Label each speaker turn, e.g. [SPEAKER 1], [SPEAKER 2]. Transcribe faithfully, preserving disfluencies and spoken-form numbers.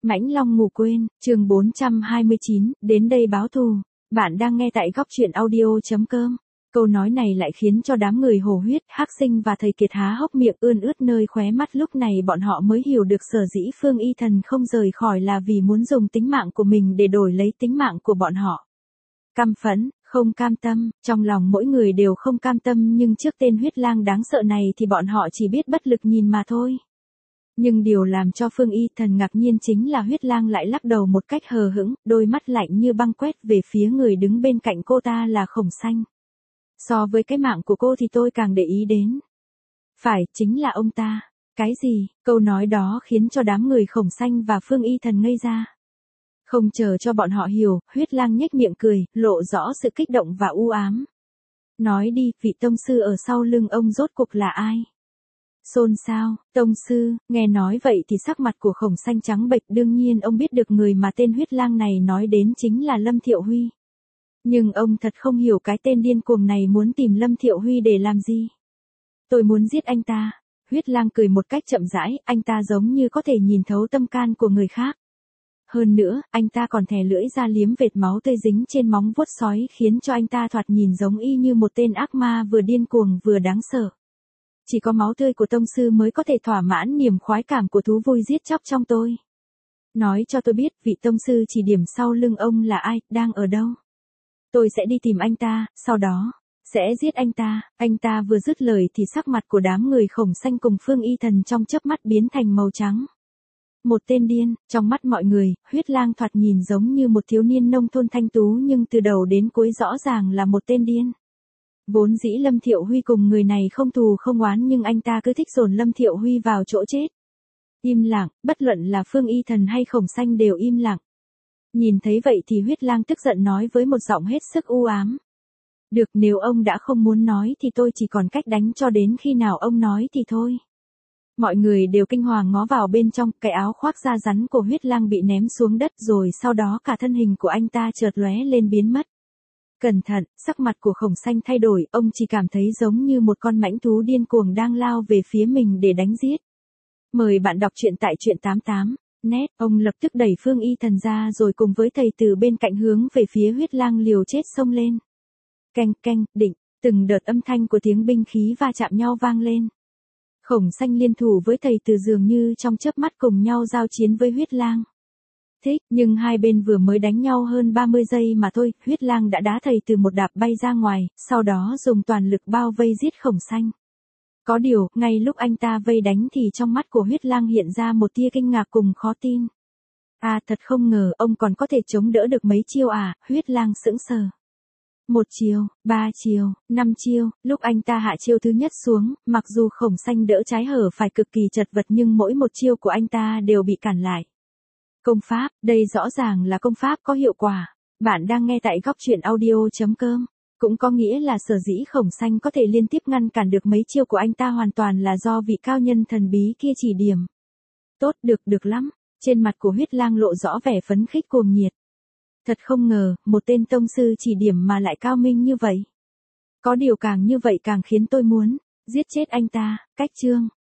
[SPEAKER 1] Mãnh Long ngủ quên, chương bốn trăm hai mươi chín, đến đây báo thù. Bạn đang nghe tại góc truyện audio chấm com. Câu nói này lại khiến cho đám người Hồ Huyết, Hắc Sinh và thầy Kiệt há hốc miệng ươn ướt nơi khóe mắt, lúc này bọn họ mới hiểu được sở dĩ Phương Y Thần không rời khỏi là vì muốn dùng tính mạng của mình để đổi lấy tính mạng của bọn họ. Căm phẫn, không cam tâm, trong lòng mỗi người đều không cam tâm, nhưng trước tên huyết lang đáng sợ này thì bọn họ chỉ biết bất lực nhìn mà thôi. Nhưng điều làm cho Phương Y Thần ngạc nhiên chính là huyết lang lại lắc đầu một cách hờ hững, đôi mắt lạnh như băng quét về phía người đứng bên cạnh cô ta là Khổng Xanh. So với cái mạng của cô thì tôi càng để ý đến. Phải, chính là ông ta. Cái gì? Câu nói đó khiến cho đám người Khổng Xanh và Phương Y Thần ngây ra. Không chờ cho bọn họ hiểu, huyết lang nhếch miệng cười, lộ rõ sự kích động và u ám. Nói đi, vị tông sư ở sau lưng ông rốt cuộc là ai? Xôn xao, tông sư, nghe nói vậy thì sắc mặt của Khổng Xanh trắng bệch, đương nhiên ông biết được người mà tên huyết lang này nói đến chính là Lâm Thiệu Huy. Nhưng ông thật không hiểu cái tên điên cuồng này muốn tìm Lâm Thiệu Huy để làm gì. Tôi muốn giết anh ta. Huyết lang cười một cách chậm rãi, anh ta giống như có thể nhìn thấu tâm can của người khác. Hơn nữa, anh ta còn thè lưỡi ra liếm vệt máu tươi dính trên móng vuốt sói, khiến cho anh ta thoạt nhìn giống y như một tên ác ma vừa điên cuồng vừa đáng sợ. Chỉ có máu tươi của tông sư mới có thể thỏa mãn niềm khoái cảm của thú vui giết chóc trong tôi. Nói cho tôi biết vị tông sư chỉ điểm sau lưng ông là ai, đang ở đâu. Tôi sẽ đi tìm anh ta, sau đó, sẽ giết anh ta. Anh ta vừa dứt lời thì sắc mặt của đám người Khổng Xanh cùng Phương Y Thần trong chớp mắt biến thành màu trắng. Một tên điên, trong mắt mọi người, huyết lang thoạt nhìn giống như một thiếu niên nông thôn thanh tú, nhưng từ đầu đến cuối rõ ràng là một tên điên. Vốn dĩ Lâm Thiệu Huy cùng người này không thù không oán, nhưng anh ta cứ thích dồn Lâm Thiệu Huy vào chỗ chết. Im lặng, bất luận là Phương Y Thần hay Khổng Xanh đều im lặng. Nhìn thấy vậy thì huyết lang tức giận nói với một giọng hết sức u ám. Được, nếu ông đã không muốn nói thì tôi chỉ còn cách đánh cho đến khi nào ông nói thì thôi. Mọi người đều kinh hoàng ngó vào bên trong, cái áo khoác da rắn của huyết lang bị ném xuống đất, rồi sau đó cả thân hình của anh ta chợt lóe lên biến mất. Cẩn thận, sắc mặt của Khổng Xanh thay đổi, ông chỉ cảm thấy giống như một con mãnh thú điên cuồng đang lao về phía mình để đánh giết. Mời bạn đọc truyện tại truyện tám tám net, ông lập tức đẩy Phương Y Thần ra rồi cùng với thầy từ bên cạnh hướng về phía huyết lang liều chết xông lên. Canh canh, định, từng đợt âm thanh của tiếng binh khí va chạm nhau vang lên. Khổng Xanh liên thủ với thầy từ dường như trong chớp mắt cùng nhau giao chiến với huyết lang. Thích, nhưng hai bên vừa mới đánh nhau hơn ba mươi giây mà thôi, huyết lang đã đá thầy từ một đạp bay ra ngoài, sau đó dùng toàn lực bao vây giết Khổng Xanh. Có điều, ngay lúc anh ta vây đánh thì trong mắt của huyết lang hiện ra một tia kinh ngạc cùng khó tin. À, thật không ngờ ông còn có thể chống đỡ được mấy chiêu à, huyết lang sững sờ. Một chiêu, ba chiêu, năm chiêu, lúc anh ta hạ chiêu thứ nhất xuống, mặc dù Khổng Xanh đỡ trái hở phải cực kỳ chật vật, nhưng mỗi một chiêu của anh ta đều bị cản lại. Công pháp, đây rõ ràng là công pháp có hiệu quả. Bạn đang nghe tại góc truyện audio chấm com. Cũng có nghĩa là sở dĩ Khổng Xanh có thể liên tiếp ngăn cản được mấy chiêu của anh ta hoàn toàn là do vị cao nhân thần bí kia chỉ điểm. Tốt, được, được lắm. Trên mặt của huyết lang lộ rõ vẻ phấn khích cuồng nhiệt. Thật không ngờ, một tên tông sư chỉ điểm mà lại cao minh như vậy. Có điều càng như vậy càng khiến tôi muốn giết chết anh ta. Cách chương,